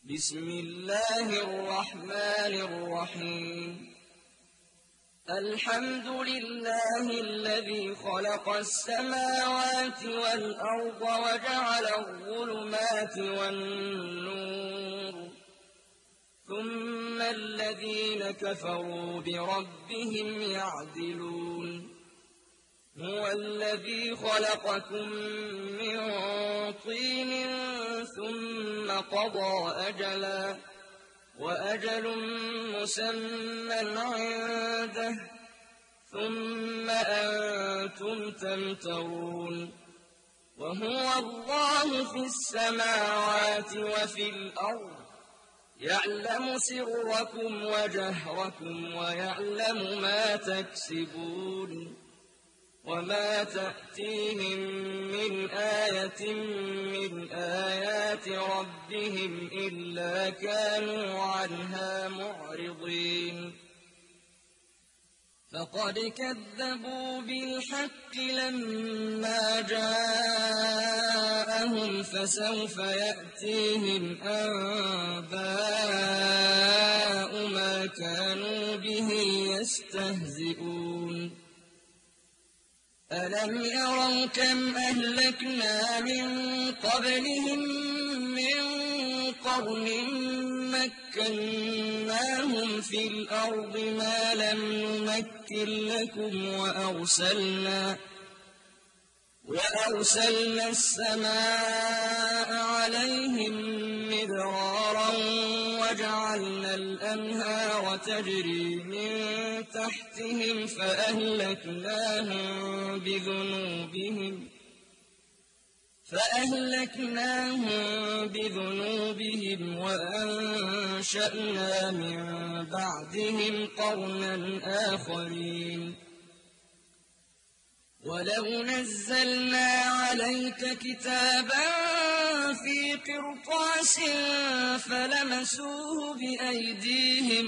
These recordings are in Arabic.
بسم الله الرحمن الرحيم. الحمد لله الذي خلق السماوات والأرض وجعل الظلمات والنور، ثم الذين كفروا بربهم يعدلون. هو الذي خلقكم من طين ثم قضى أجلا، وأجل مسمى عنده، ثم أنتم تمترون. وهو الله في السماوات وفي الأرض، يعلم سركم وجهركم ويعلم ما تكسبون. وما تأتيهم من آية من آيات ربهم إلا كانوا عنها معرضين. فقد كذبوا بالحق لما جاءهم، فسوف يأتيهم أنباء ما كانوا به يستهزئون. ألم يروا كم أهلكنا من قبلهم من قرن مكناهم في الأرض ما لم نمكن لكم، وأرسلنا السماء عليهم مدرارا، وجعلنا الأنهار تجري من تحتهم فأهلكناهم بذنوبهم وأنشأنا من بعدهم قرنا آخرين. ولو نزلنا عليك كتابا في قرطاس فلمسوه بأيديهم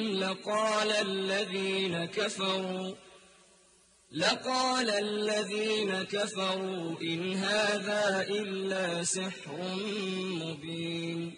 لقال الذين كفروا إن هذا إلا سحر مبين.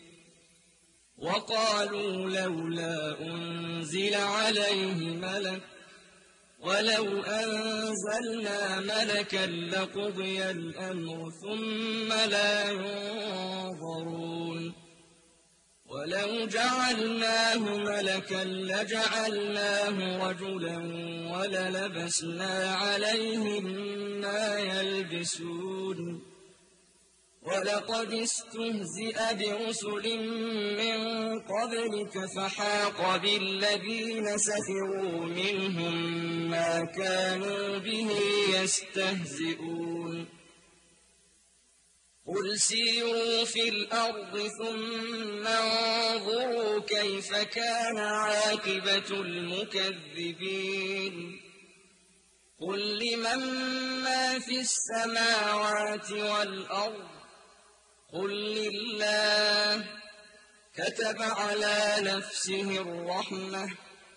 وقالوا لولا أنزل عليه ملك، ولو أنزلنا ملكا لقضي الأمر ثم لا ينظرون. ولو جعلناه ملكا لجعلناه رجلا وللبسنا عليهم ما يلبسون. ولقد استهزئ برسل من قبلك فحاق بالذين سخروا منهم ما كانوا به يستهزئون. قل سيروا في الأرض ثم انظروا كيف كان عاقبة المكذبين. قل لمن ما في السماوات والأرض، قل لله. كتب على نفسه الرحمة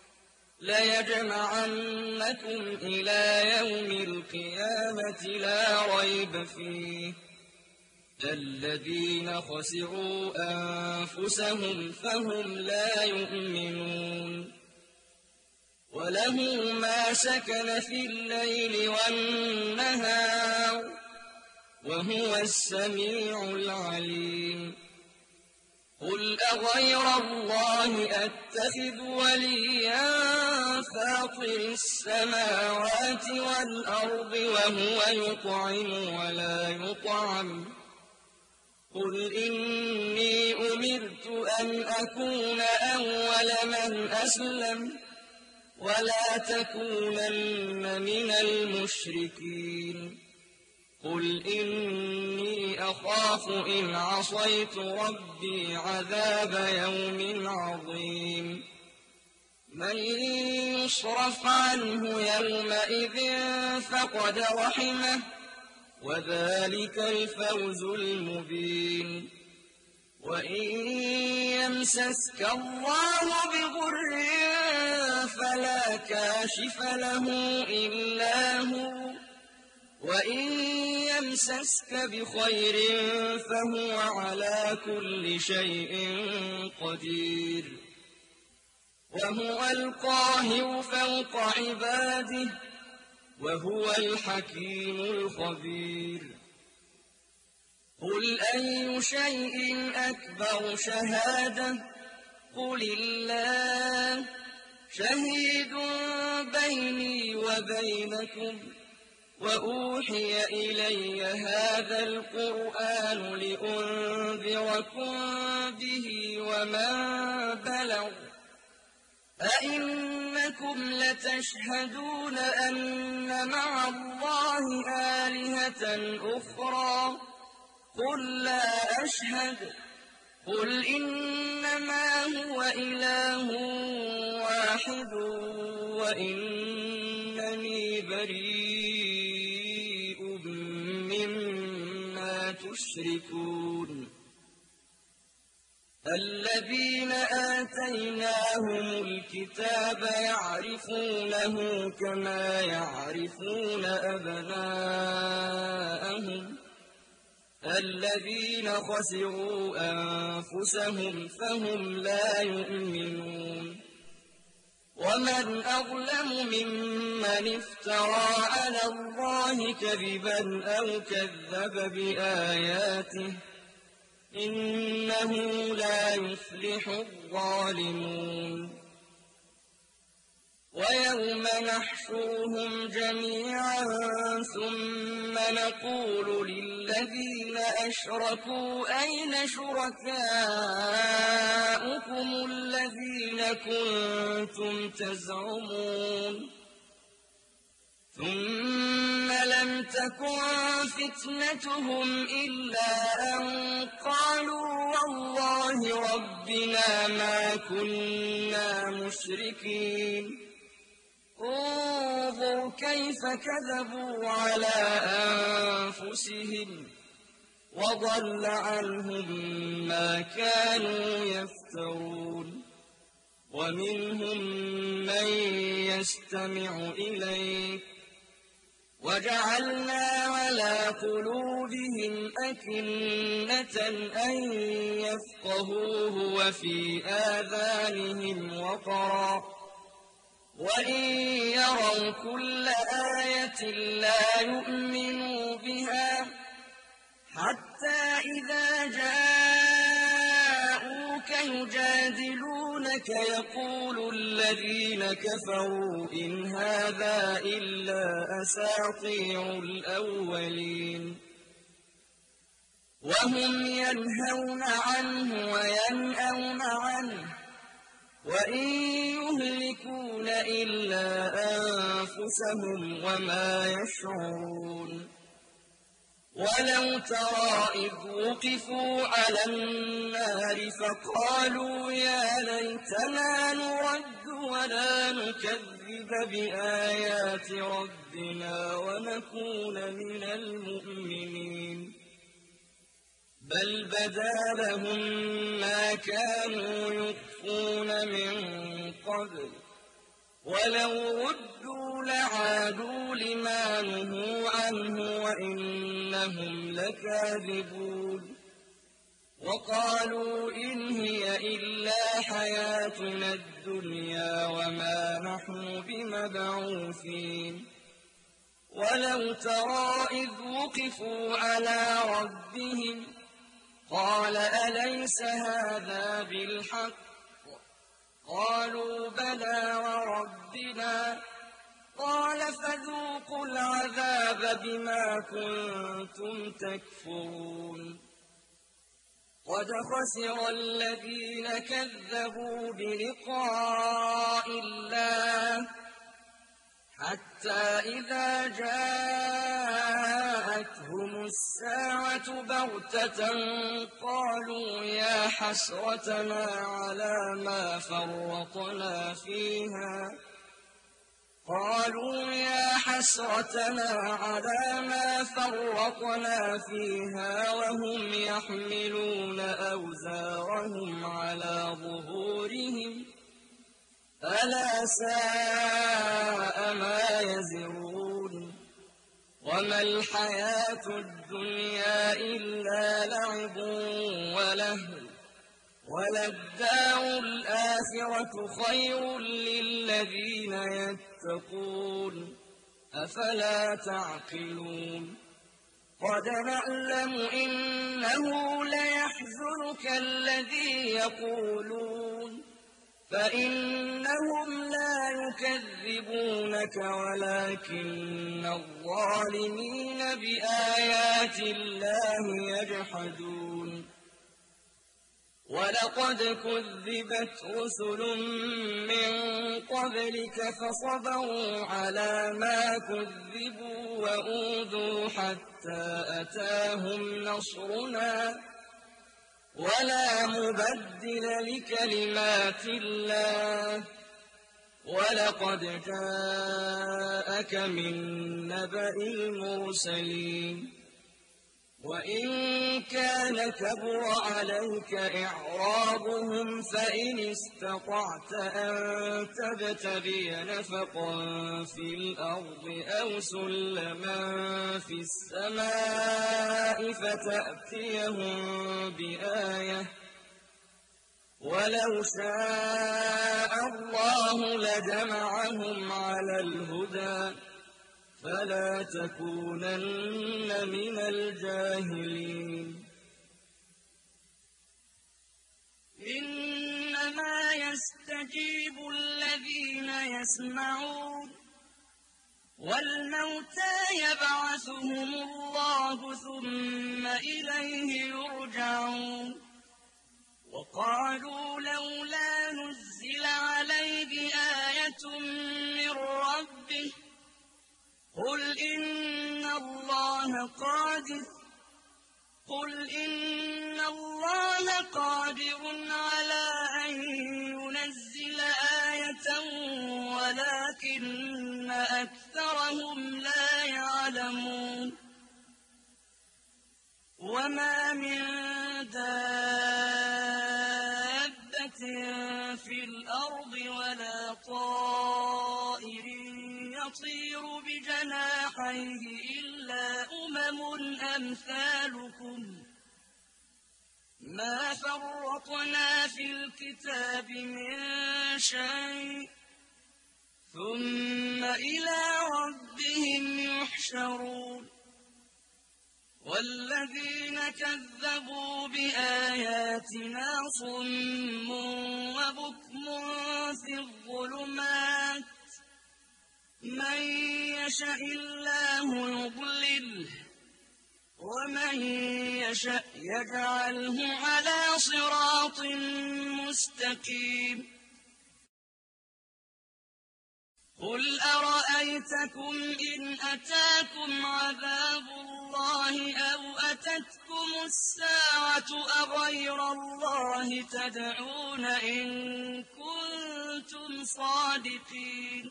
ليجمعنكم إلى يوم القيامة لا ريب فيه. الذين خسروا أنفسهم فهم لا يؤمنون. وله ما سكن في الليل والنهار، وهو السميع العليم. قل أغير الله أتخذ وليا فاطر السماوات والأرض وهو يطعم ولا يطعم. قل إني أمرت أن أكون أول من أسلم ولا تكونن من المشركين. قل إني أخاف إن عصيت ربي عذاب يوم عظيم. من يصرف عنه يومئذ فقد رحمه، وذلك الفوز المبين. وإن يمسسك الله بضر فلا كاشف له إلا هو، وإن يمسسك بخير فهو على كل شيء قدير وهو القاهر فوق عباده وهو الحكيم الخبير قل أي شيء أكبر شهادة قل الله شهيد بيني وبينكم وأوحي إلي هذا القرآن لأنذركم به ومن بلغ أئنكم لتشهدون أن مع الله آلهة أخرى قل لا أشهد قل إنما هو إله واحد وإنني بريء مما تشركون الذين آتيناهم الكتاب يعرفونه كما يعرفون أبناءهم الذين خسروا أنفسهم فهم لا يؤمنون ومن أظلم ممن افترى على الله كذبا أو كذب بآياته إنه لا يفلح الظالمون ويوم نحشرهم جميعا ثم نقول للذين أشركوا أين شركاؤكم الذين كنتم تزعمون ثم لم تكن فتنتهم إلا أن قالوا والله ربنا ما كنا مشركين انظر كيف كذبوا على أنفسهم وضل عنهم ما كانوا يفترون ومنهم من يستمع إليك وجعلنا على قلوبهم أكنة أن يفقهوه وفي آذانهم وقرا وإن يروا كل آية لا يؤمنوا بها حتى إذا جاءوك يجادلونك يقول الذين كفروا إن هذا إلا أساطير الأولين وهم ينهون عنه وينأون عنه وإن يهلكون إلا أنفسهم وما يشعرون ولو ترى إذ وقفوا على النار فقالوا يا ليتنا نرد ولا نكذب بآيات ربنا ونكون من المؤمنين بل بدا لهم ما كانوا يخفون من قبل ولو ردوا لعادوا لما نهوا عنه وإنهم لكاذبون وقالوا إن هي إلا حياتنا الدنيا وما نحن بمبعوثين ولو ترى إذ وقفوا على ربهم قال أليس هذا بالحق قالوا بلى وربنا قال فذوقوا العذاب بما كنتم تكفرون قد خسر الذين كذبوا بلقاء الله حتى إذا جاءتهم الساعة بغتة قالوا يا حسرتنا على ما فرطنا فيها وهم يحملون أوزارهم على ظهورهم ألا ساء ما يزرون وما الحياة الدنيا إلا لعب ولهو وللدار الآخرة خير للذين يتقون أفلا تعقلون قد نعلم إنه ليحزنك الذي يقولون فإنهم لا يكذبونك ولكن الظالمين بآيات الله يجحدون ولقد كذبت رسل من قبلك فصبروا على ما كذبوا وأوذوا حتى أتاهم نصرنا ولا مبدل لكلمات الله ولقد جاءك من نبأ المرسلين وإن كان كبر عليك إعراضهم فإن استطعت أن تبتغي نفقا في الأرض أو سلما في السماء فتأتيهم بآية ولو شاء الله لجمعهم على الهدى فلا تكونن من الجاهلين إنما يستجيب الذين يسمعون والموتى يبعثهم الله ثم إليه يرجعون وقالوا لولا نزل عليه آية من ربه قل إن الله قادر على أن ينزل آية ولكن أكثرهم لا يعلمون وما من دابة في الأرض ولا طائر يطير بجناحيه إلا أمثالكم ما فرطنا في الكتاب من شيء ثم إلى ربهم يحشرون والذين كذبوا بآياتنا صم وبكم في الظلمات من يشاء الله يضلله ومن يشاء يجعله على صراط مستقيم قل أرأيتكم إن أتاكم عذاب الله أو أتتكم الساعة أغير الله تدعون إن كنتم صادقين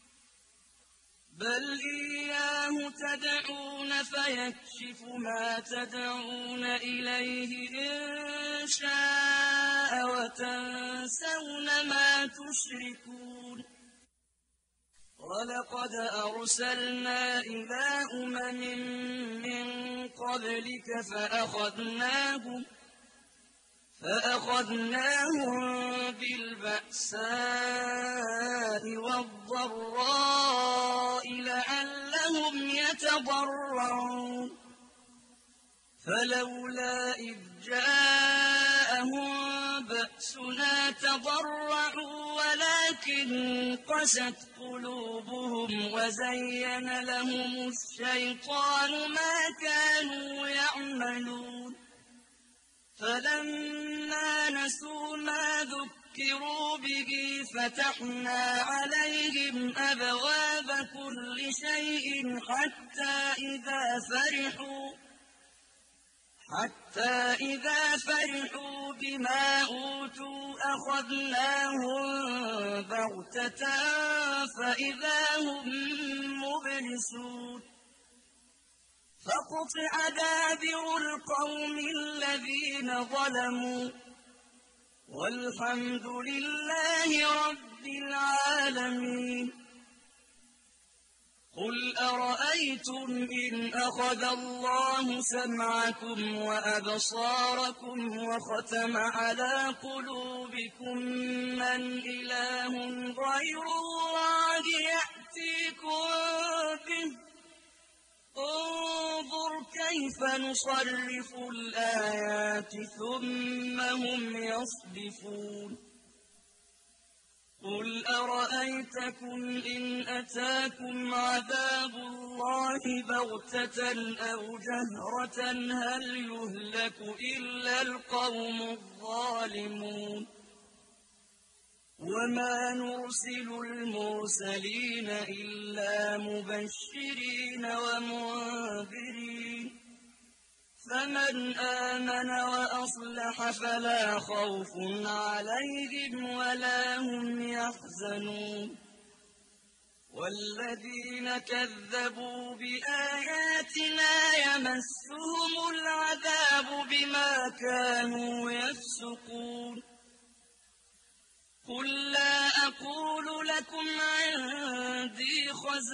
بل إياه تدعون فيكشف ما تدعون إليه إن شاء وتنسون ما تشركون ولقد أرسلنا إلى من قبلك فأخذناهم بالبأساء والضراء لعلهم يتضرعون فلولا إذ جاءهم بأسنا تضرعوا ولكن قست قلوبهم وزين لهم الشيطان ما كانوا يعملون فلما نسوا ما ذكروا به فتحنا عليهم أبواب كل شيء حتى إذا فرحوا بما أوتوا أخذناهم بغتة فإذا هم مبلسون فقطع دابر القوم الذين ظلموا والحمد لله رب العالمين قل أرأيتم إن أخذ الله سمعكم وأبصاركم وختم على قلوبكم من إله غير الله يأتيكم به انظر كيف نصرف الآيات ثم هم يصدفون قل أرأيتكم إن أتاكم عذاب الله بغتة أو جهرة هل يهلك إلا القوم الظالمون وما نرسل المرسلين إلا مبشرين ومنذرين فمن آمن وأصلح فلا خوف عليهم ولا هم يحزنون والذين كذبوا بآياتنا يمسهم العذاب بما كانوا يفسقون قل لا أقول لكم عندي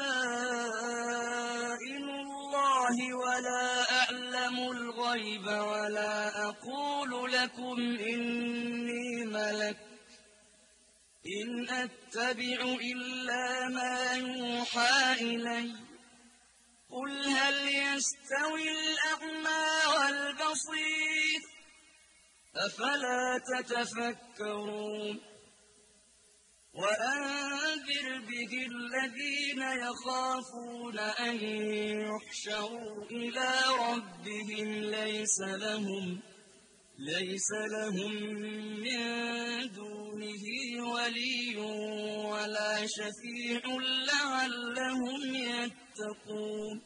خزائن الله ولا أعلم الغيب ولا أقول لكم إني ملك إن أتبع إلا ما يوحى إلي قل هل يستوي الأعمى والبصير أفلا تتفكرون وأنذر به الذين يخافون أن يحشروا إلى ربهم ليس لهم من دونه ولي ولا شفيع لعلهم يتقون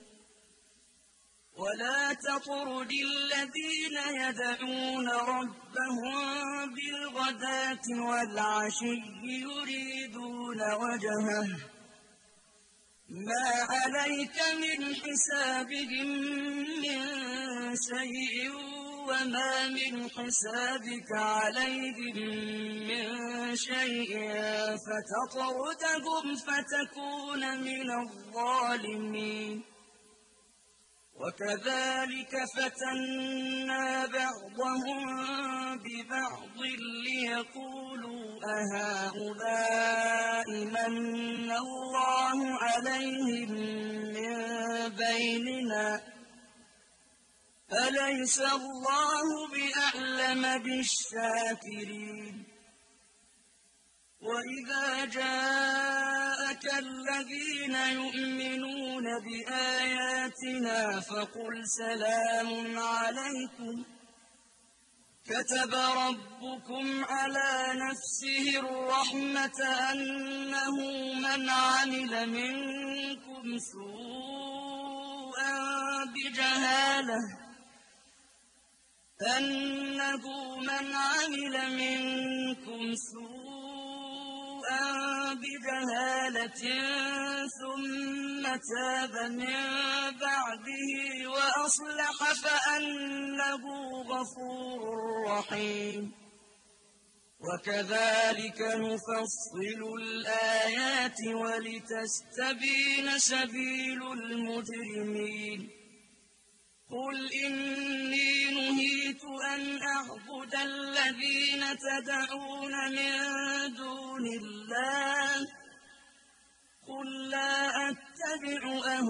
ولا تطرد الذين يدعون ربهم بالغداة والعشي يريدون وجهه ما عليك من حسابهم من شيء وما من حسابك عليهم من شيء فتطردهم فتكون من الظالمين وكذلك فتنا بعضهم ببعض ليقولوا أهؤلاء من الله عليهم من بيننا أليس الله بأعلم بالشاكرين وإذا جاءك الذين يؤمنون بآياتنا فقل سلام عليكم كتب ربكم على نفسه الرحمة أنه من عمل منكم سوءا بجهالة ثم تاب من بعده وأصلح فأنه غفور رحيم وكذلك نفصل الآيات ولتستبين سبيل المجرمين قل إني نهيت أن أعبد الذين تدعون من دون الله قل لا أتبع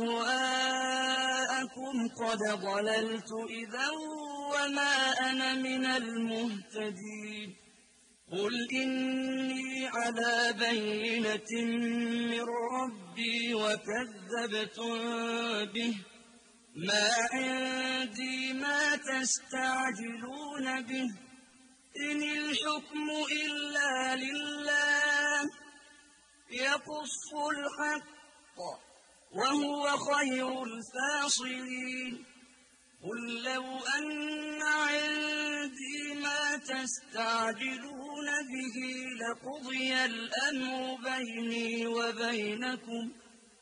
أهواءكم قد ضللت إذا وما أنا من المهتدين قل إني على بينة من ربي وكذبتم به ما عندي ما تستعجلون به إن الحكم إلا لله يقص الحق وهو خير الفاصلين قل لو أن عندي ما تستعجلون به لقضي الأمر بيني وبينكم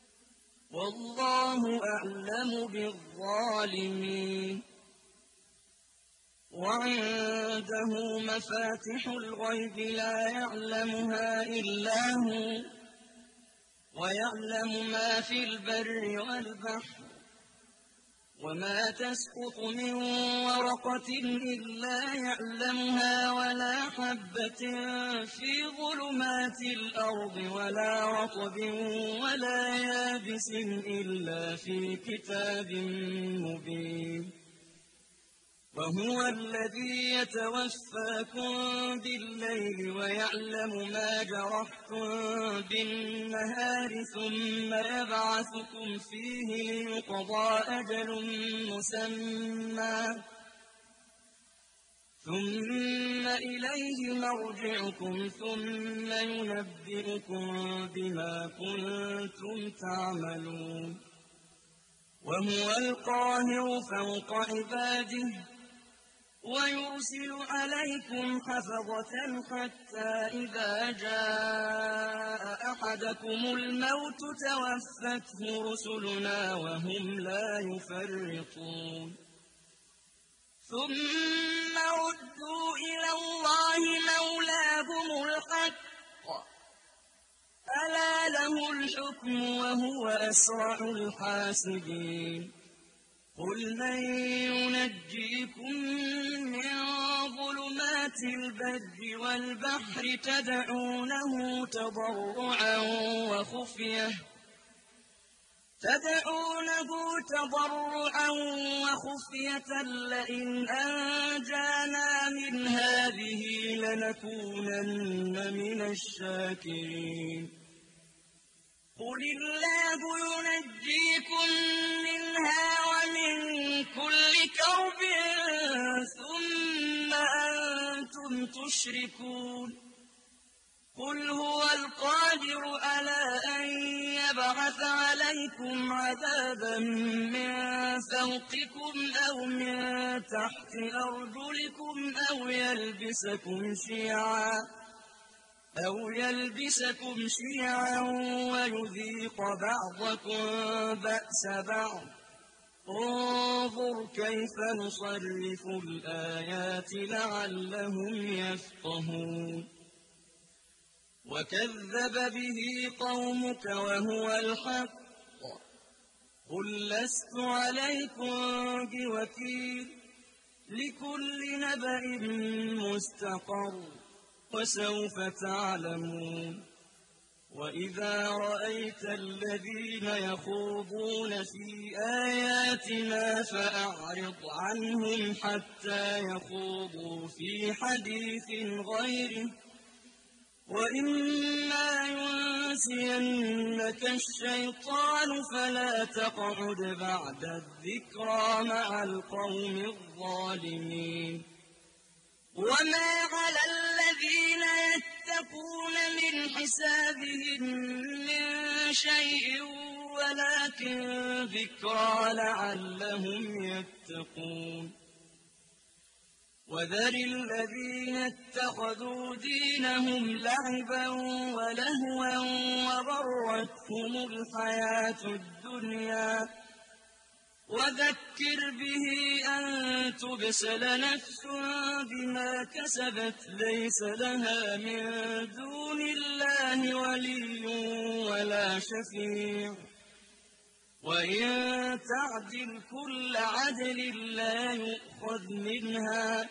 والله أعلم بالظالمين وعنده مفاتح الغيب لا يعلمها إلا هو ويعلم ما في البر والبحر وما تسقط من ورقة إلا يعلمها ولا حبة في ظلمات الأرض ولا رطب ولا يابس إلا في كتاب مبين وهو الذي يتوفاكم بالليل ويعلم ما جرحتم بالنهار ثم يبعثكم فيه ليقضى أجل مسمى ثم إليه مرجعكم ثم ينبئكم بما كنتم تعملون وهو القاهر فوق عباده ويرسل عليكم حفظة حتى إذا جاء أحدكم الموت توفته رسلنا وهم لا يفرطون ثم ردوا إلى الله مولاهم الحق ألا له الحكم وهو أسرع الحاسبين قل من ينجيكم من ظلمات البر والبحر تدعونه تضرعا وخفية لئن أنجانا من هذه لنكونن من الشاكرين قل الله ينجيكم منها ومن كل كرب ثم أنتم تشركون قل هو القادر على أن يبعث عليكم عذابا من فوقكم أو من تحت أرجلكم أو يلبسكم شيعا ويذيق بعضكم بأس بعض انظر كيف نصرف الآيات لعلهم يفقهون وكذب به قومك وهو الحق قل لست عليكم بوكيل لكل نبأ مستقر وسوف تعلمون وإذا رأيت الذين يخوضون في آياتنا فأعرض عنهم حتى يخوضوا في حديث غيره وإما ينسينك الشيطان فلا تقعد بعد الذكرى مع القوم الظالمين وما على الذين يتقون من حسابهم من شيء ولكن ذكرى لعلهم يتقون وذر الذين اتخذوا دينهم لعبا ولهوا وغرتهم الحياة الدنيا وذكر به أن تبسل نفس بما كسبت ليس لها من دون الله ولي ولا شفيع وإن تعدل كل عدل لا يؤخذ منها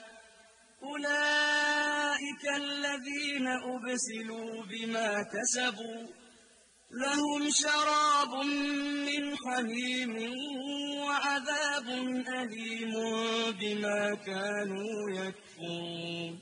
أولئك الذين أبسلوا بما كسبوا لهم شراب من حميم وعذاب أليم بما كانوا يكفرون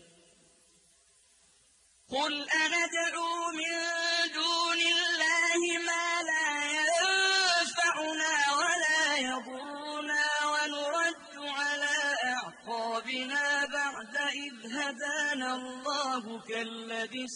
قل أندعو من دون الله ما لا ينفعنا ولا يضرنا ونرد على أعقابنا بعد إذ هدانا الله كالذي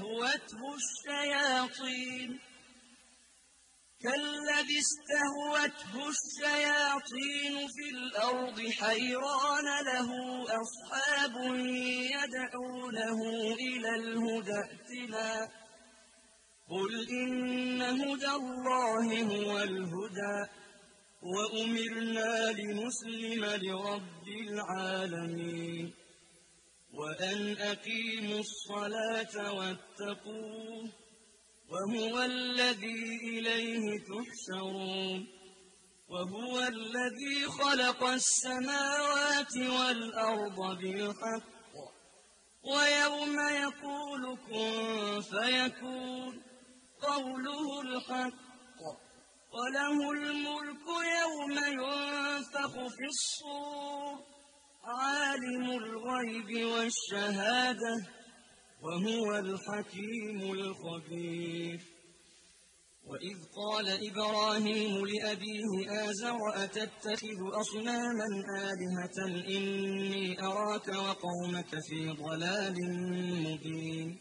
استهوته الشياطين في الأرض حيران له أصحاب يدعونه إلى الهدى ائتنا قل إن هدى الله هو الهدى وأمرنا لنسلم لرب العالمين وأن أقيموا الصلاة واتقوه وهو الذي إليه تحشرون وهو الذي خلق السماوات والأرض بالحق ويوم يقول كن فيكون قوله الحق وله الملك يوم ينفخ في الصور عالم الغيب والشهادة وهو الحكيم الخبير وإذ قال إبراهيم لأبيه آزر أتتخذ أصناما آلهة إني أراك وقومك في ضلال مبين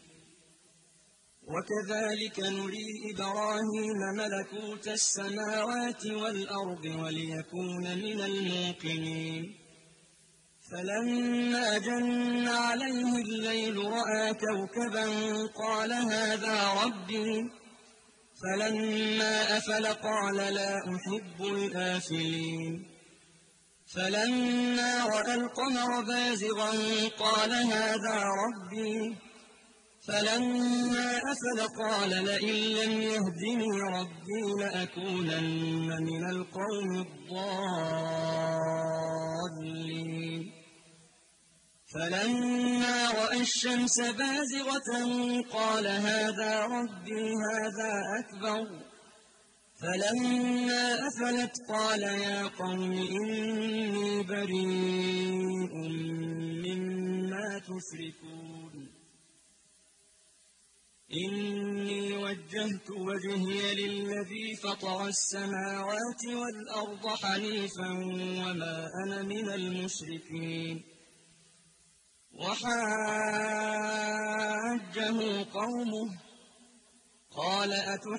وكذلك نري إبراهيم ملكوت السماوات والأرض وليكون من الموقنين فلما جن عليه الليل رأى كوكبا قال هذا ربي فلما أفل قال لا أحب الآفلين فلما رأى القمر بازغا قال هذا ربي فلما أفل قال لئن لم يهدني ربي لأكونن من القوم الضالين فلما رأى الشمس بازغة قال هذا ربي هذا أكبر فلما أفلت قال يا قوم إني بريء مما تشركون إني وجهت وجهي للذي فطر السماوات والأرض حنيفا وما أنا من المشركين وحاجه قومه قال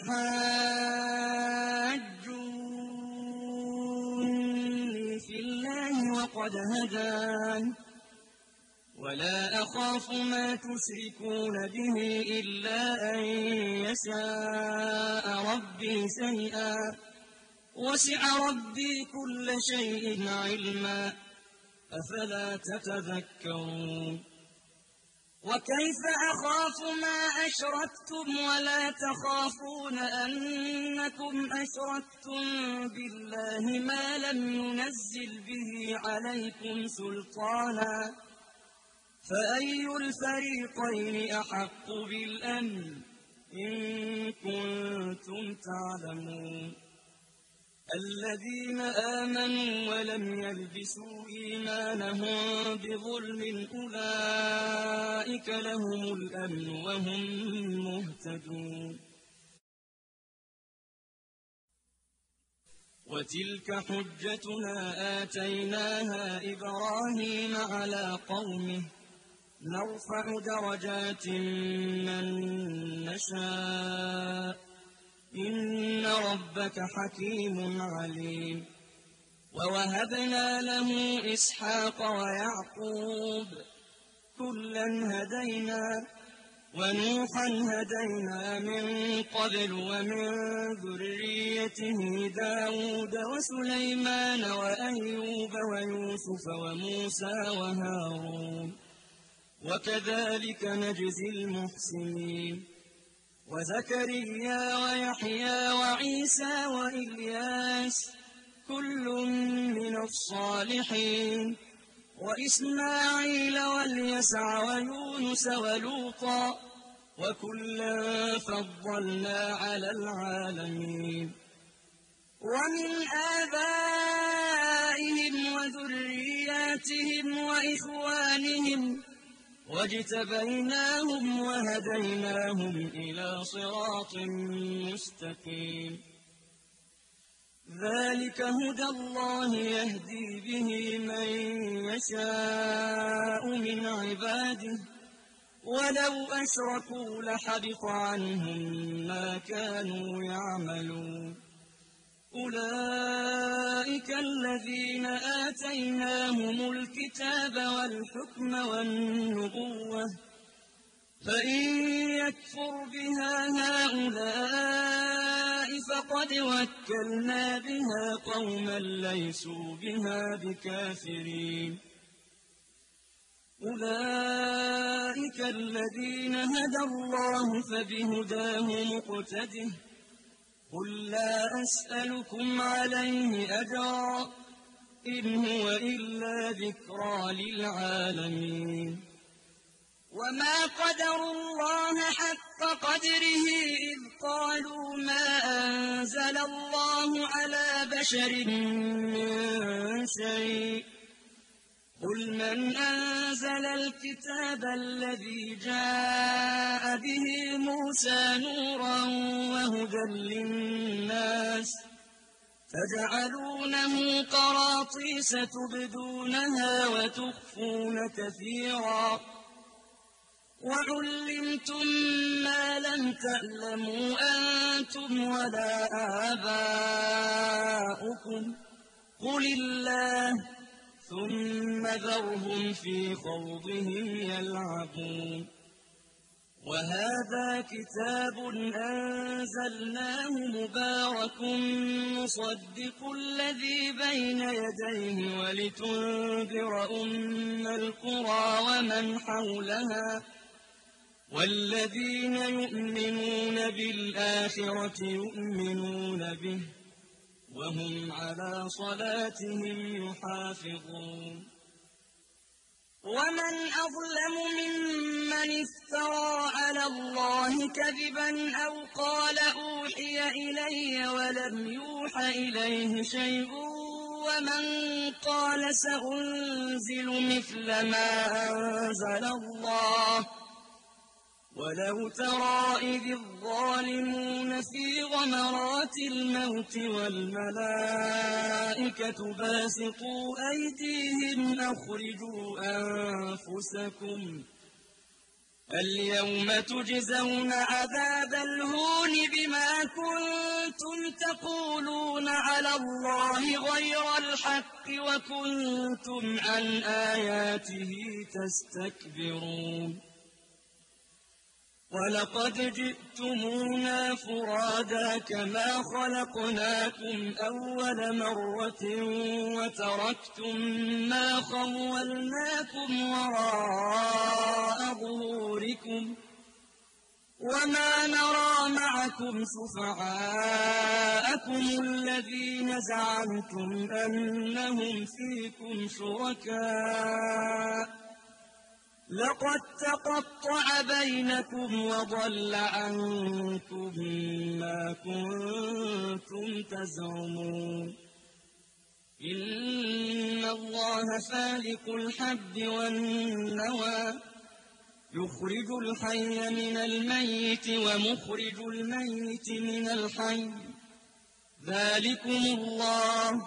أتحاجوني في الله وقد هدان ولا أخاف ما تشركون به إلا أن يشاء ربي شيئا وسع ربي كل شيء علما أفلا تتذكرون وكيف أخاف ما أشركتم ولا تخافون أنكم أشركتم بالله ما لم ينزل به عليكم سلطانا فأي الفريقين أحق بالأمن إن كنتم تعلمون الذين آمنوا ولم يلبسوا إيمانهم بظلم أولئك لهم الأمن وهم مهتدون وتلك حجتنا آتيناها إبراهيم على قومه نرفع درجات من نشاء إن ربك حكيم عليم ووهبنا له إسحاق ويعقوب كلا هدينا ونوحا هدينا من قبل ومن ذريته داود وسليمان وأيوب ويوسف وموسى وهارون وكذلك نجزي المحسنين وزكريا ويحيى وعيسى وإلياس كل من الصالحين وإسماعيل واليسع ويونس ولوطا وكلا فضلنا على العالمين ومن آبائهم وذرياتهم وإخوانهم واجتبيناهم وهديناهم إلى صراط مستقيم ذلك هدى الله يهدي به من يشاء من عباده ولو أشركوا لحبط عنهم ما كانوا يعملون أولئك الذين آتيناهم الكتاب والحكم والنبوة فإن يكفر بها هؤلاء فقد وكلنا بها قوما ليسوا بها بكافرين أولئك الذين هدى الله فبهداه مقتده قل لا أسألكم عليه أجرا إن هو إلا ذكرى للعالمين وما قدروا الله حق قدره إذ قالوا ما أنزل الله على بشر من شيء قل من أنزل الكتاب الذي جاء به موسى نورا وهدى للناس تجعلونه قراطيس تبدونها وتخفون كثيرا وعلمتم ما لم تعلموا أنتم ولا آباؤكم قل الله ثم ذرهم في خوضهم يلعبون وهذا كتاب أنزلناه مبارك مصدق الذي بين يديه ولتنذر أم القرى ومن حولها والذين يؤمنون بالآخرة يؤمنون به وهم على صلاتهم يحافظون ومن أظلم ممن افترى على الله كذبا أو قال أوحي إلي ولم يوح إليه شيء ومن قال سأنزل مثل ما أنزل الله ولو ترى إذ الظالمون في غمرات الموت والملائكة باسطوا أيديهم أخرجوا أنفسكم اليوم تجزون عذاب الهون بما كنتم تقولون على الله غير الحق وكنتم عن آياته تستكبرون ولقد جئتمونا فرادا كما خلقناكم أول مرة وتركتم ما خولناكم وراء ظهوركم وما نرى معكم شفعاءكم الذين زعمتم أنهم فيكم شركاء لقد تقطع بينكم وضل عنكم ما كنتم تزعمون إن الله فالق الحب والنوى يخرج الحي من الميت ومخرج الميت من الحي ذلكم الله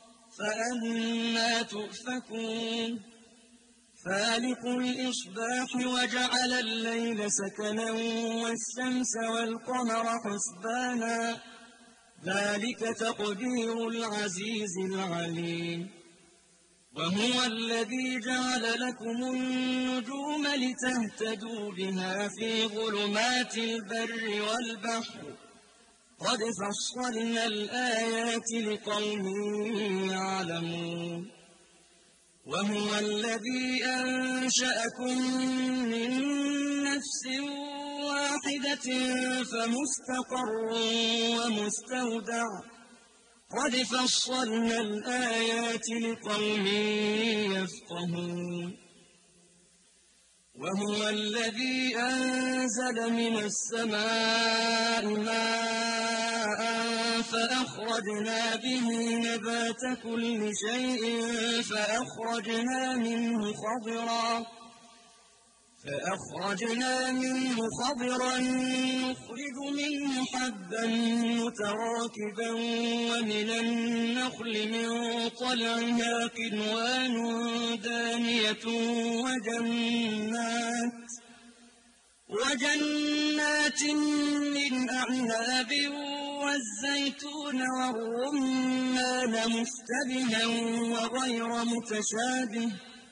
فأنى تؤفكون فالق الإصباح وجعل الليل سكنا والشمس والقمر حسبانا ذلك تقدير العزيز العليم وهو الذي جعل لكم النجوم لتهتدوا بها في ظلمات البر والبحر قد فصلنا الآيات لقوم يعلمون وهو الذي أنشأكم من نفس واحدة فمستقر ومستودع قد فصلنا الآيات لقوم يفقهون وهو الذي أنزل من السماء ماء فأخرجنا به نبات كل شيء فأخرجنا منه خضرا نخرج منه حبا متراكبا ومن النخل من طلعها قنوان دانية وجنات من أعناب والزيتون والرمان مشتبها وغير متشابه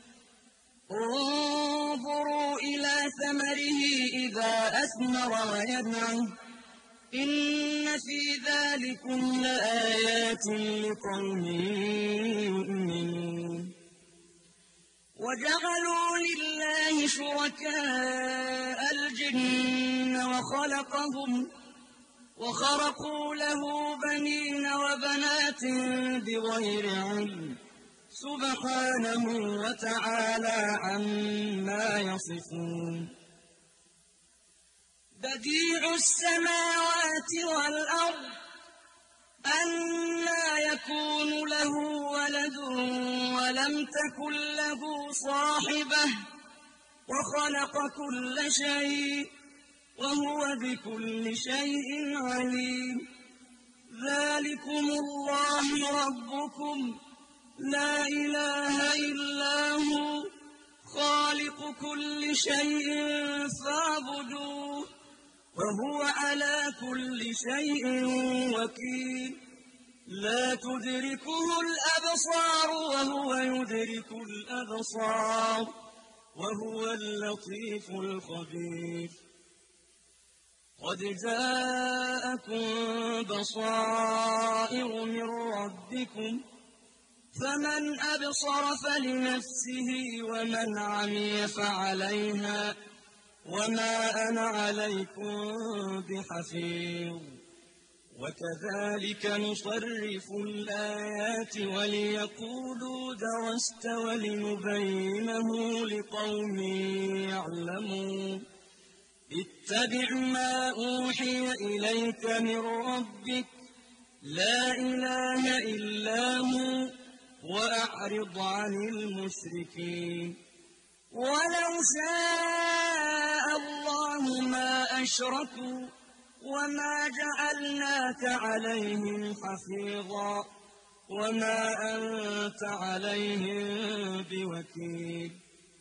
انظروا إلى ثمره إذا أثمر وينعه إن في ذلكم لآيات لقوم يؤمنون وجعلوا لله شركاء الجن وخرقوا له بنين وبنات بغير علم سبحانه وتعالى عما يصفون بديع السماوات والأرض أنى يكون له ولد ولم تكن له صاحبة وخلق كل شيء وهو بكل شيء عليم ذلكم الله ربكم لا إله إلا هو خالق كل شيء فاعبدوه وهو على كل شيء وكيل لا تدركه الأبصار وهو يدرك الأبصار وهو اللطيف الخبير قد جاءكم بصائر من ربكم فمن أبصر فلنفسه ومن عمي فعليها وما أنا عليكم بحفيظ وكذلك نصرف الآيات وليقولوا درست ولنبينه لقوم يعلمون اتبع ما أوحي إليك من ربك لا إله إلا هو وأعرض عن المشركين ولو شاء الله ما أشركوا وما جعلناك عليهم حفيظا وما أنت عليهم بوكيل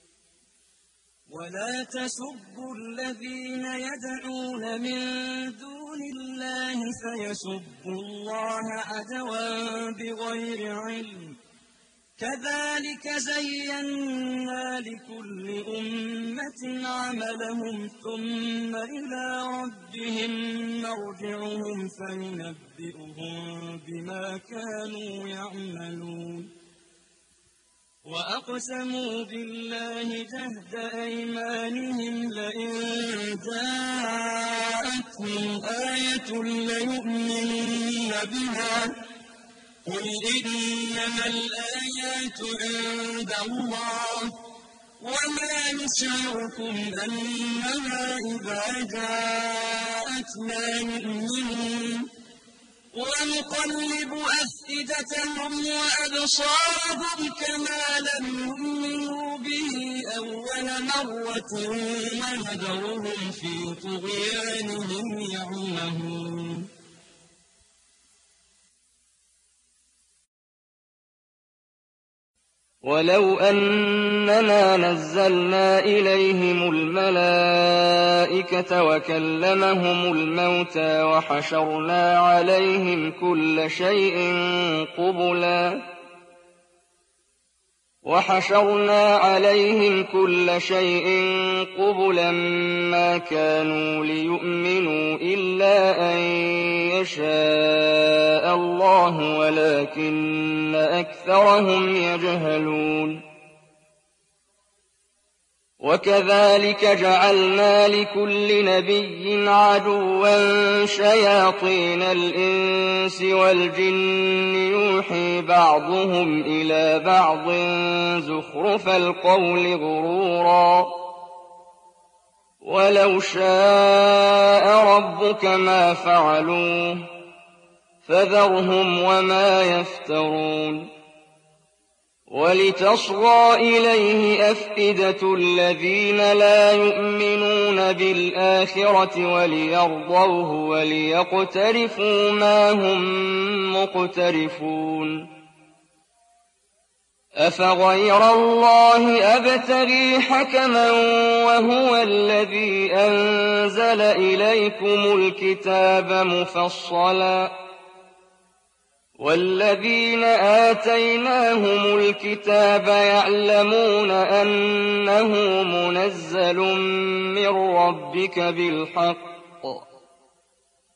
ولا تسبوا الذين يدعون من دون الله فيسبوا الله عدوا بغير علم كذلك زينا لكل أمة عملهم ثم إلى ربهم مرجعهم فينبئهم بما كانوا يعملون وأقسموا بالله جهد أيمانهم لئن جاءتهم آية ليؤمنن بها قل إنما الآيات عند الله وما يشعركم أنها إذا جاءت لا يؤمنون ونقلب أفئدتهم وأبصارهم كما لم يؤمنوا به أول مرة ونذرهم في طغيانهم يعمهون ولو أننا نزلنا إليهم الملائكة وكلمهم الموتى وحشرنا عليهم كل شيء قبلا ما كانوا ليؤمنوا إلا أن يشاء الله ولكن أكثرهم يجهلون وكذلك جعلنا لكل نبي عدوا شياطين الإنس والجن يوحي بعضهم إلى بعض زخرف القول غرورا ولو شاء ربك ما فعلوه فذرهم وما يفترون ولتصغى إليه أفئدة الذين لا يؤمنون بالآخرة وليرضوه وليقترفوا ما هم مقترفون أفغير الله أبتغي حكما وهو الذي أنزل إليكم الكتاب مفصلا والذين آتيناهم الكتاب يعلمون أنه منزل من ربك بالحق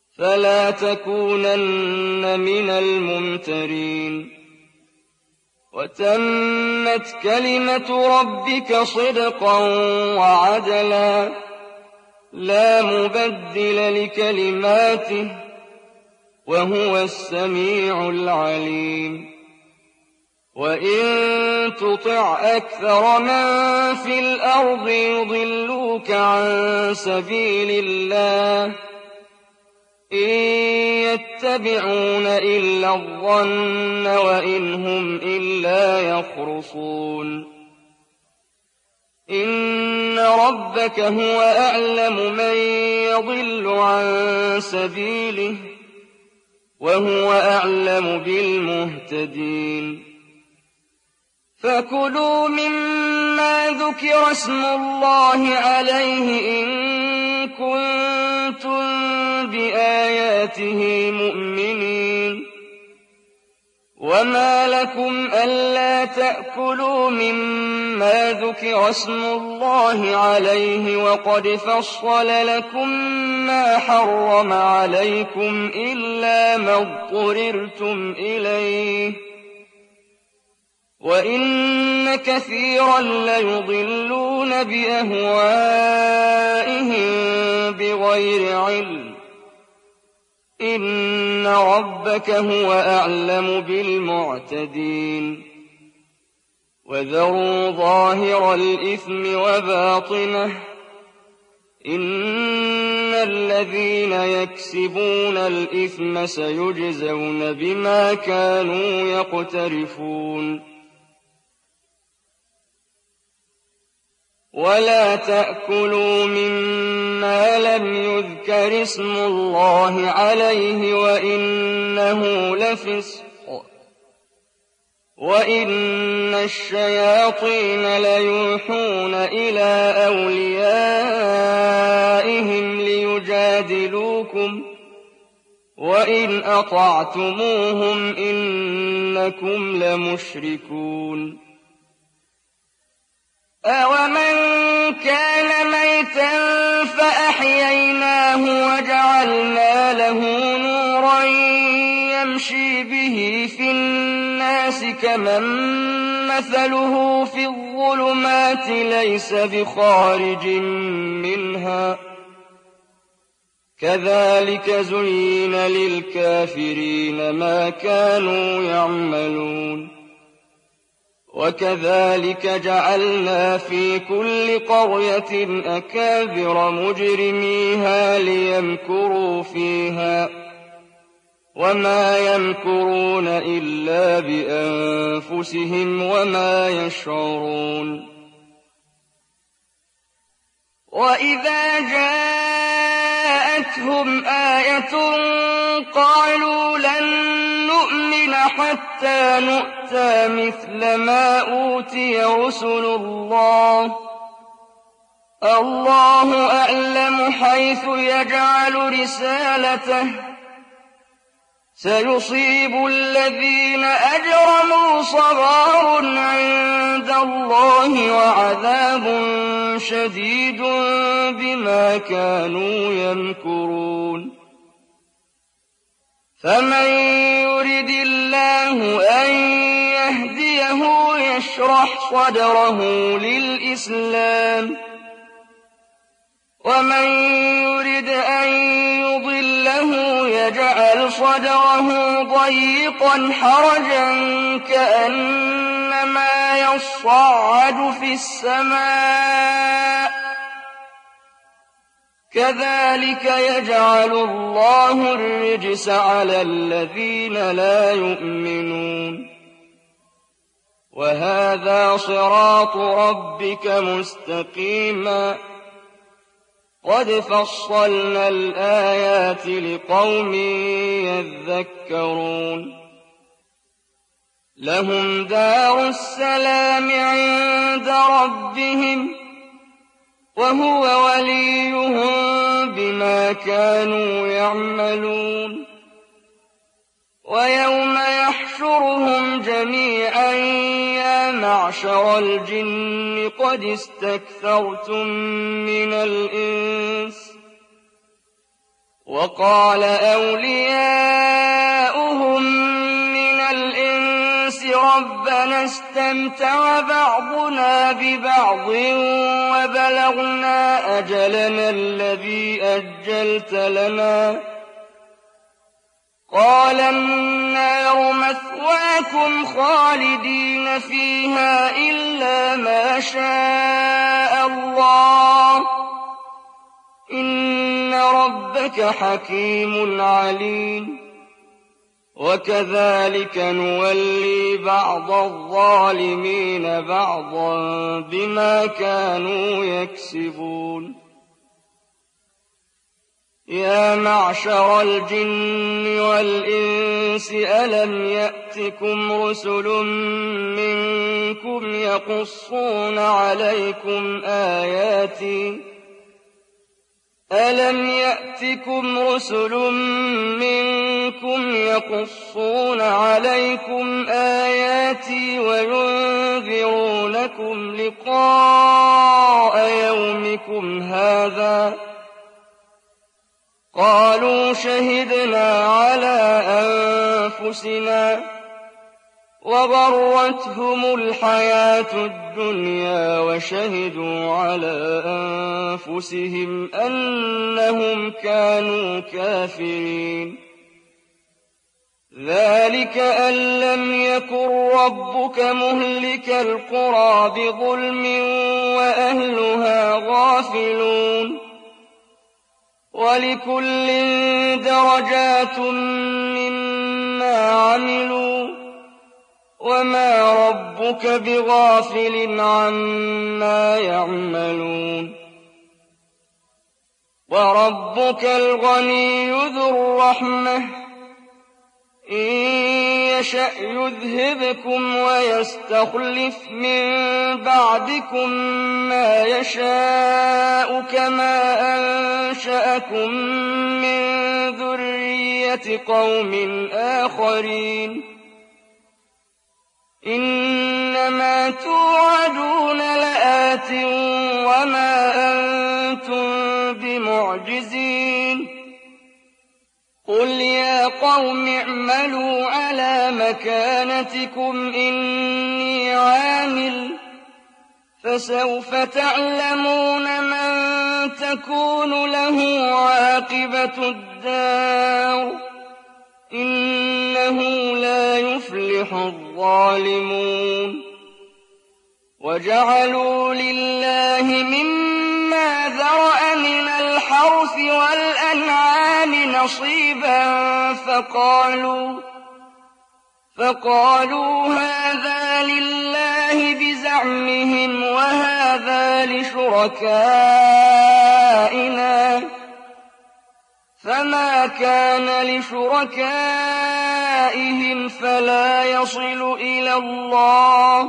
فلا تكونن من الممترين وتمت كلمة ربك صدقا وعدلا لا مبدل لكلماته وهو السميع العليم وإن تطع أكثر من في الأرض يضلوك عن سبيل الله إن يتبعون إلا الظن وإن هم إلا يخرصون إن ربك هو أعلم من يضل عن سبيله وهو أعلم بالمهتدين فكلوا مما ذكر اسم الله عليه إن كنتم بآياته مؤمنين وما لكم ألا تأكلوا مما ذكر اسم الله عليه وقد فصل لكم ما حرم عليكم إلا ما اضطررتم إليه وإن كثيرا ليضلون بأهوائهم بغير علم إن ربك هو أعلم بالمعتدين وذروا ظاهر الإثم وباطنه إن الذين يكسبون الإثم سيجزون بما كانوا يقترفون ولا تأكلوا مما لم يذكر اسم الله عليه وإنه لفسق وإن الشياطين ليوحون إلى أوليائهم ليجادلوكم وإن أطعتموهم إنكم لمشركون أَوَمَنْ كَانَ مَيْتًا فَأَحْيَيْنَاهُ وَجَعَلْنَا لَهُ نُورًا يَمْشِي بِهِ فِي النَّاسِ كَمَن مَّثَلُهُ فِي الظُّلُمَاتِ لَيْسَ بِخَارِجٍ مِّنْهَا ۚ كَذَٰلِكَ زُيِّنَ لِلْكَافِرِينَ مَا كَانُوا يَعْمَلُونَ وكذلك جعلنا في كل قرية أكابر مجرميها ليمكروا فيها وما يمكرون إلا بأنفسهم وما يشعرون وإذا جاءتهم آية قالوا لن نؤمن حتى نؤتى مثل ما أوتي رسل الله الله أعلم حيث يجعل رسالته سيصيب الذين أجرموا صغار عند الله وعذاب شديد بما كانوا يمكرون فمن يرد الله أن يهديه يشرح صدره للإسلام ومن يرد أن يضله يجعل صدره ضيقا حرجا كأنما يصعد في السماء كذلك يجعل الله الرجس على الذين لا يؤمنون وهذا صراط ربك مستقيما قد فصلنا الآيات لقوم يذكرون لهم دار السلام عند ربهم وهو وليهم بما كانوا يعملون ويوم يحشرهم جميعا يا معشر الجن قد استكثرتم من الإنس وقال أولياؤهم من الإنس ربنا واستمتع بعضنا ببعض وبلغنا أجلنا الذي أجلت لنا قال النار مثواكم خالدين فيها إلا ما شاء الله إن ربك حكيم عليم وكذلك نولي بعض الظالمين بعضا بما كانوا يكسبون يا معشر الجن والإنس ألم يأتكم رسل منكم يقصون عليكم آياتي ألم يأتكم رسل منكم يقصون عليكم آياتي وينذرونكم لقاء يومكم هذا قالوا شهدنا على أنفسنا وغرتهم الحياة الدنيا وشهدوا على أنفسهم أنهم كانوا كافرين ذلك أن لم يكن ربك مهلك القرى بظلم وأهلها غافلون ولكل درجات مما عملوا وما ربك بغافل عما يعملون وربك الغني ذو الرحمة إن يشأ يذهبكم ويستخلف من بعدكم ما يشاء كما أنشأكم من ذرية قوم آخرين إنما توعدون لآت وما أنتم بمعجزين قل يا قوم اعملوا على مكانتكم إني عامل فسوف تعلمون من تكون له عاقبة الدار إنه لا يفلح الظالمون وجعلوا لله مما ذرأ من الحرث والأنعام نصيبا فقالوا هذا لله بزعمهم وهذا لشركائنا فما كان لشركائهم فلا يصل إلى الله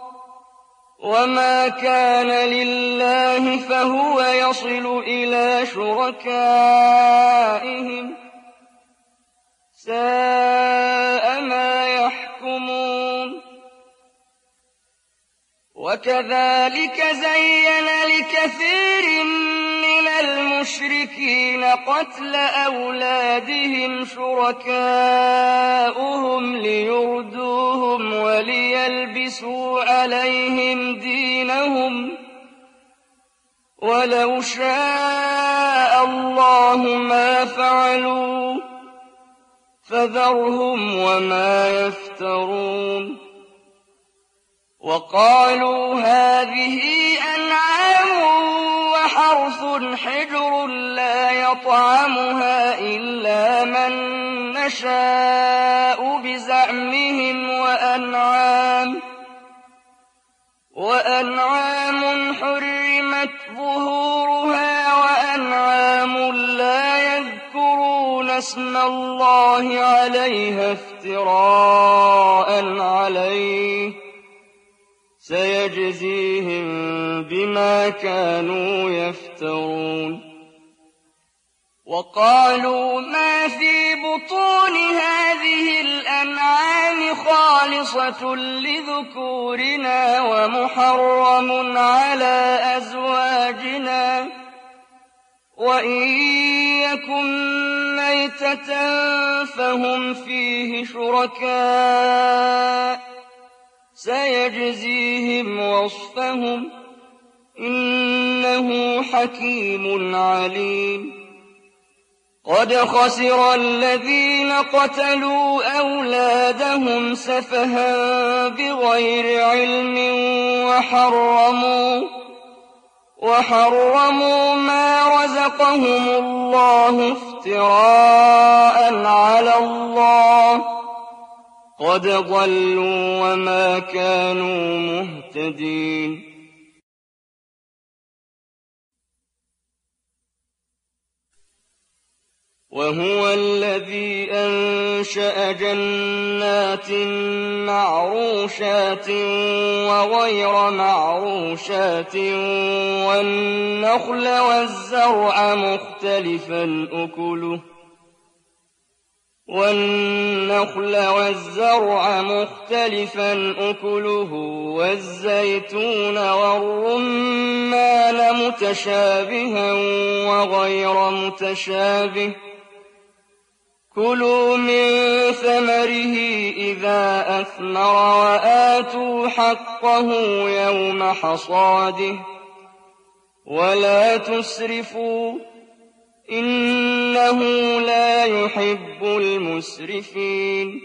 وما كان لله فهو يصل إلى شركائهم ساء ما يحكمون وكذلك زين لكثير من المشركين قتل أولادهم شركاؤهم ليردوهم وليلبسوا عليهم دينهم ولو شاء الله ما فعلوا فذرهم وما يفترون وقالوا هذه أنعام وحرث حجر لا يطعمها إلا من نشاء بزعمهم وأنعام حرمت ظهورها وأنعام لا يذكرون اسم الله عليها افتراء عليه سيجزيهم بما كانوا يفترون وقالوا ما في بطون هذه الأنعام خالصة لذكورنا ومحرم على أزواجنا وإن يكن ميتة فهم فيه شركاء سيجزيهم وصفهم إنه حكيم عليم قد خسر الذين قتلوا أولادهم سفها بغير علم وحرموا ما رزقهم الله افتراء على الله قد ضلوا وما كانوا مهتدين وهو الذي أنشأ جنات معروشات وغير معروشات والنخل والزرع مختلفا أكله والزيتون والرمان متشابها وغير متشابه كلوا من ثمره إذا أثمر وآتوا حقه يوم حصاده ولا تسرفوا إنه لا يحب المسرفين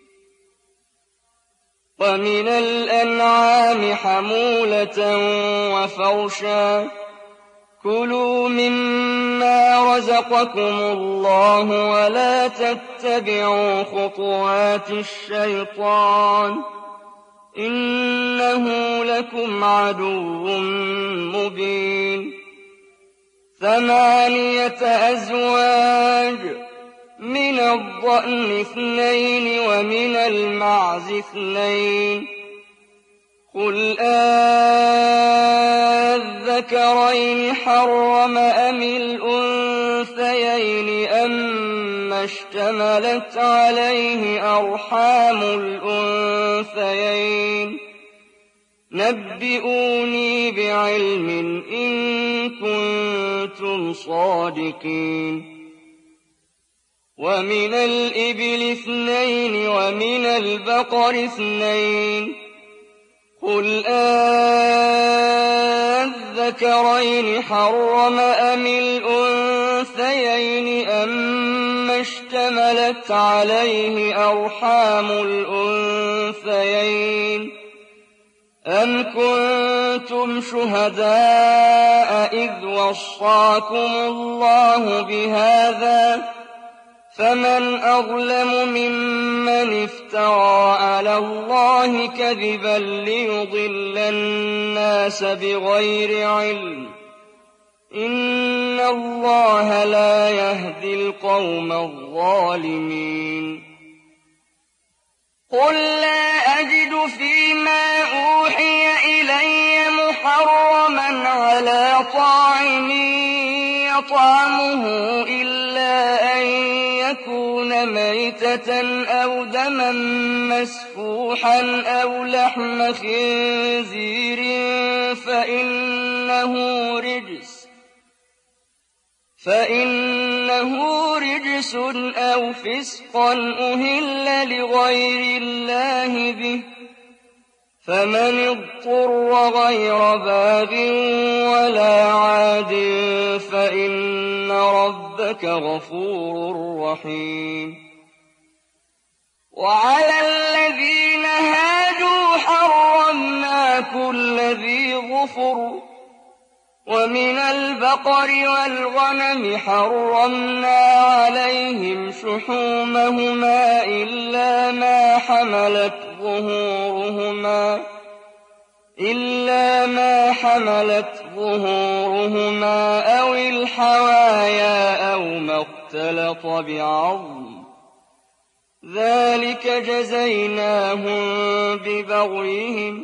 ومن الأنعام حمولة وفرشا كلوا مما رزقكم الله ولا تتبعوا خطوات الشيطان إنه لكم عدو مبين 8 أزواج من الضأن 2 ومن المعز 2 قل أذكرين حرم أم الأنثيين أما اشتملت عليه أرحام الأنثيين نبئوني بعلم إن كنتم صادقين ومن الإبل 2 ومن البقر 2 قل أذكرين حرم أم الأنثيين أما اشتملت عليه أرحام الأنثيين أم كنتم شهداء إذ وصاكم الله بهذا فمن أظلم ممن افترى على الله كذبا ليضل الناس بغير علم إن الله لا يهدي القوم الظالمين قل لا أجد فيما أوحي إلي محرما على طاعم يطعمه إلا أن يكون ميتة أو دما مسفوحا أو لحم خنزير فإنه رجس أو فسقا أهل لغير الله به فمن اضطر غير باغ ولا عاد فإن ربك غفور رحيم وعلى الذين هادوا حرمنا كل ذي ظفر ومن البقر والغنم حرمنا عليهم شحومهما إلا ما حملت ظهورهما أو الحوايا أو ما اختلط بعظم ذلك جزيناهم ببغيهم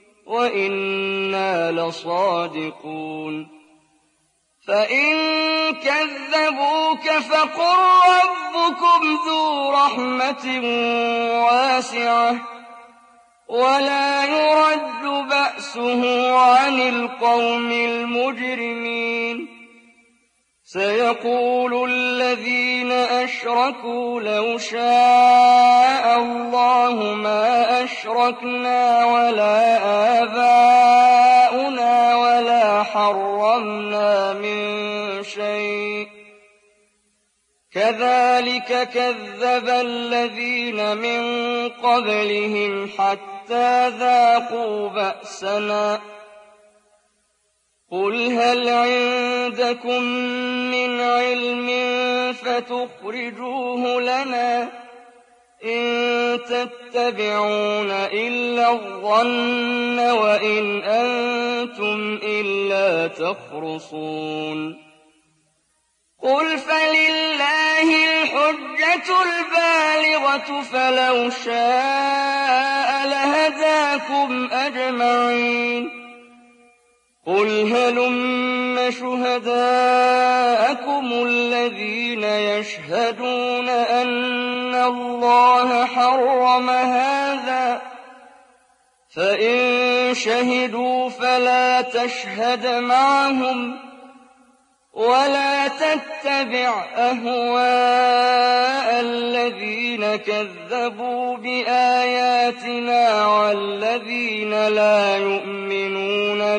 وإنا لصادقون فإن كذبوك فقل ربكم ذو رحمة واسعة ولا يرد بأسه عن القوم المجرمين سيقول الذين أشركوا لو شاء الله ما أشركنا ولا آباؤنا ولا حرمنا من شيء كذلك كذب الذين من قبلهم حتى ذاقوا بأسنا قل هل عندكم من علم فتخرجوه لنا إن تتبعون إلا الظن وإن أنتم إلا تخرصون قل فلله الحجة البالغة فلو شاء لهداكم أجمعين قل هلم شهداءكم الذين يشهدون أن الله حرم هذا فإن شهدوا فلا تشهد معهم ولا تتبع أهواء الذين كذبوا بآياتنا والذين لا يؤمنون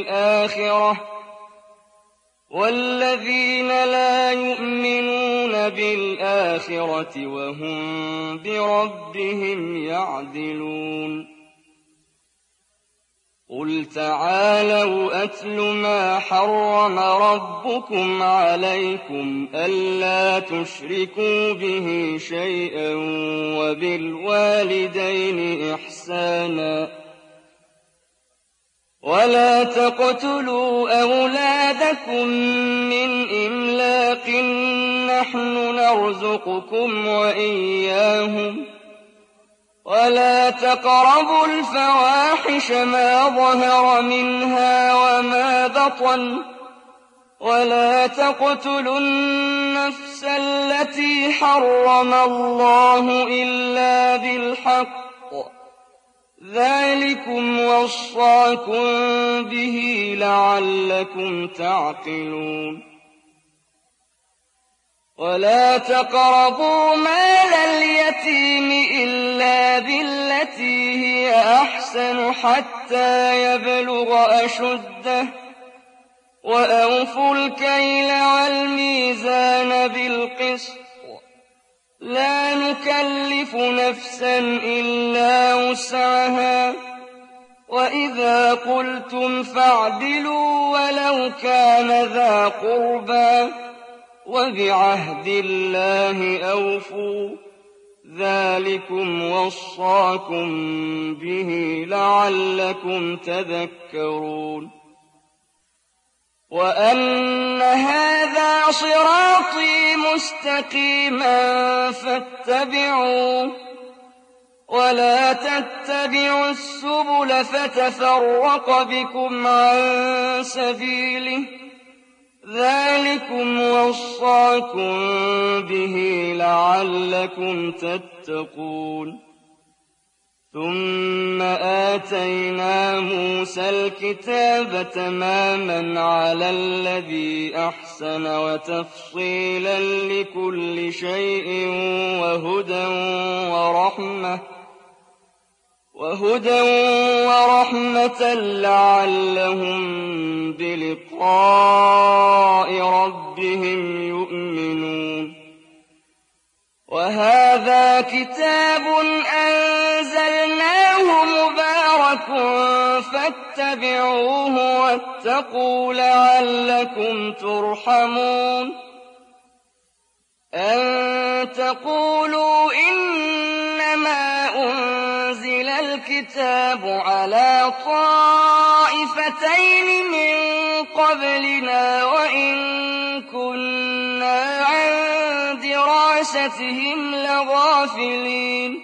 بالآخرة وهم بربهم يعدلون قل تعالوا أتل ما حرم ربكم عليكم ألا تشركوا به شيئا وبالوالدين إحسانا ولا تقتلوا أولادكم من إملاق نحن نرزقكم وإياهم ولا تقربوا الفواحش ما ظهر منها وما بطن ولا تقتلوا النفس التي حرم الله إلا بالحق ذلكم وصاكم به لعلكم تعقلون ولا تقربوا مال اليتيم إلا بالتي هي أحسن حتى يبلغ أشده وأوفوا الكيل والميزان بالقسط لا نكلف نفسا إلا وسعها وإذا قلتم فاعدلوا ولو كان ذا قربى وبعهد الله أوفوا ذلكم وصاكم به لعلكم تذكرون وأن هذا صراطي مستقيما فاتبعوه ولا تتبعوا السبل فتفرق بكم عن سبيله ذلكم وصاكم به لعلكم تتقون ثم آتينا موسى الكتاب تماما على الذي أحسن وتفصيلا لكل شيء وهدى ورحمة لعلهم بلقاء ربهم يؤمنون وهذا كتاب أنزلناه مبارك فاتبعوه واتقوا لعلكم ترحمون أن تقولوا إنما أنزل الكتاب على طائفتين من قبلنا وإن كنا عن دراستهم لغافلين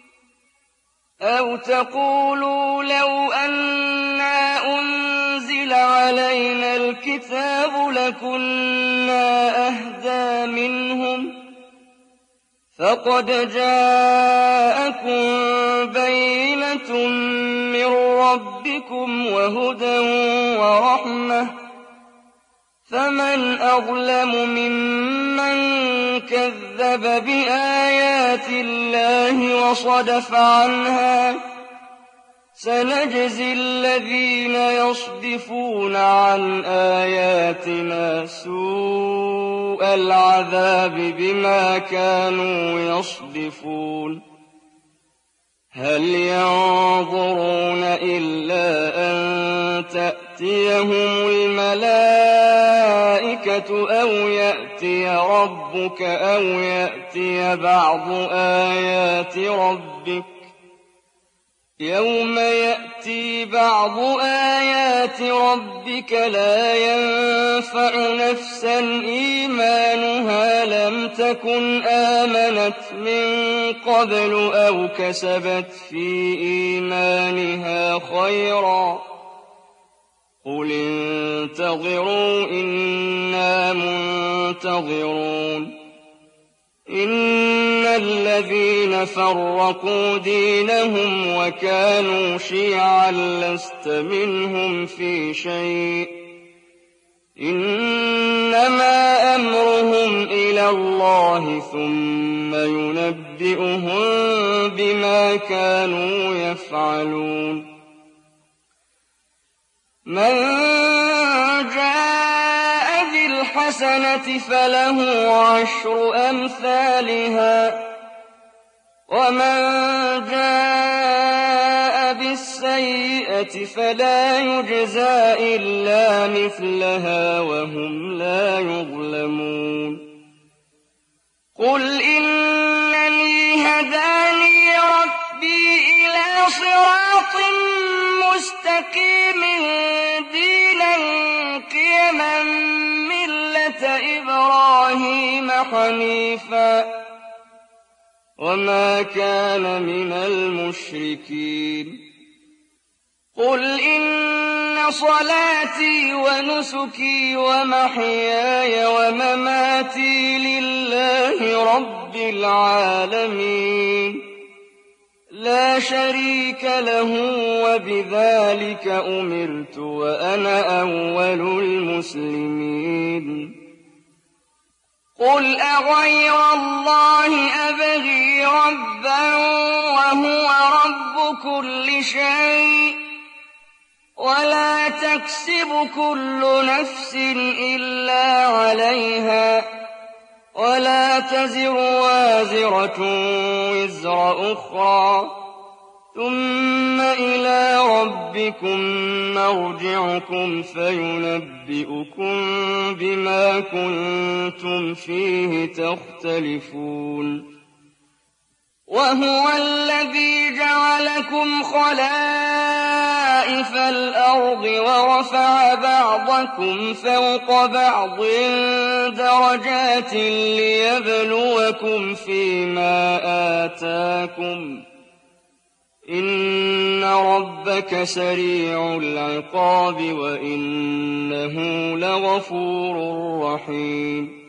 أو تقولوا لو أنا أنزل علينا الكتاب لكنا أهدى منهم فقد جاءكم بينة من ربكم وهدى ورحمة فمن أظلم ممن كذب بآيات الله وصدف عنها سنجزي الذين يصدفون عن آياتنا سوء العذاب بما كانوا يصدفون هل ينظرون إلا أن تأتيهم الملائكة أو يأتي ربك أو يأتي بعض آيات ربك يوم يأتي بعض آيات ربك لا ينفع نفسا إيمانها لم تكن آمنت من قبل أو كسبت في إيمانها خيرا قل انتظروا إنا منتظرون إن الذين فرقوا دينهم وكانوا شيعا لست منهم في شيء إنما أمرهم إلى الله ثم ينبئهم بما كانوا يفعلون من جاء بالحسنة فله 10 أمثالها ومن جاء بالسيئة فلا يجزى إلا مثلها وهم لا يظلمون قل إنني هداني ربي إلى صراط مستقيم دينا قيما ملة إبراهيم حنيفا وما كان من المشركين قل إن صلاتي ونسكي ومحياي ومماتي لله رب العالمين لا شريك له وبذلك أمرت وأنا أول المسلمين قل أغير الله أبغي ربا وهو رب كل شيء ولا تكسب كل نفس إلا عليها ولا تزر وازرة وزر أخرى ثم إلى ربكم مرجعكم فينبئكم بما كنتم فيه تختلفون وهو الذي جعلكم خلائف الأرض ورفع بعضكم فوق بعض درجات ليبلوكم فيما آتاكم إن ربك سريع العقاب وإنه لغفور رحيم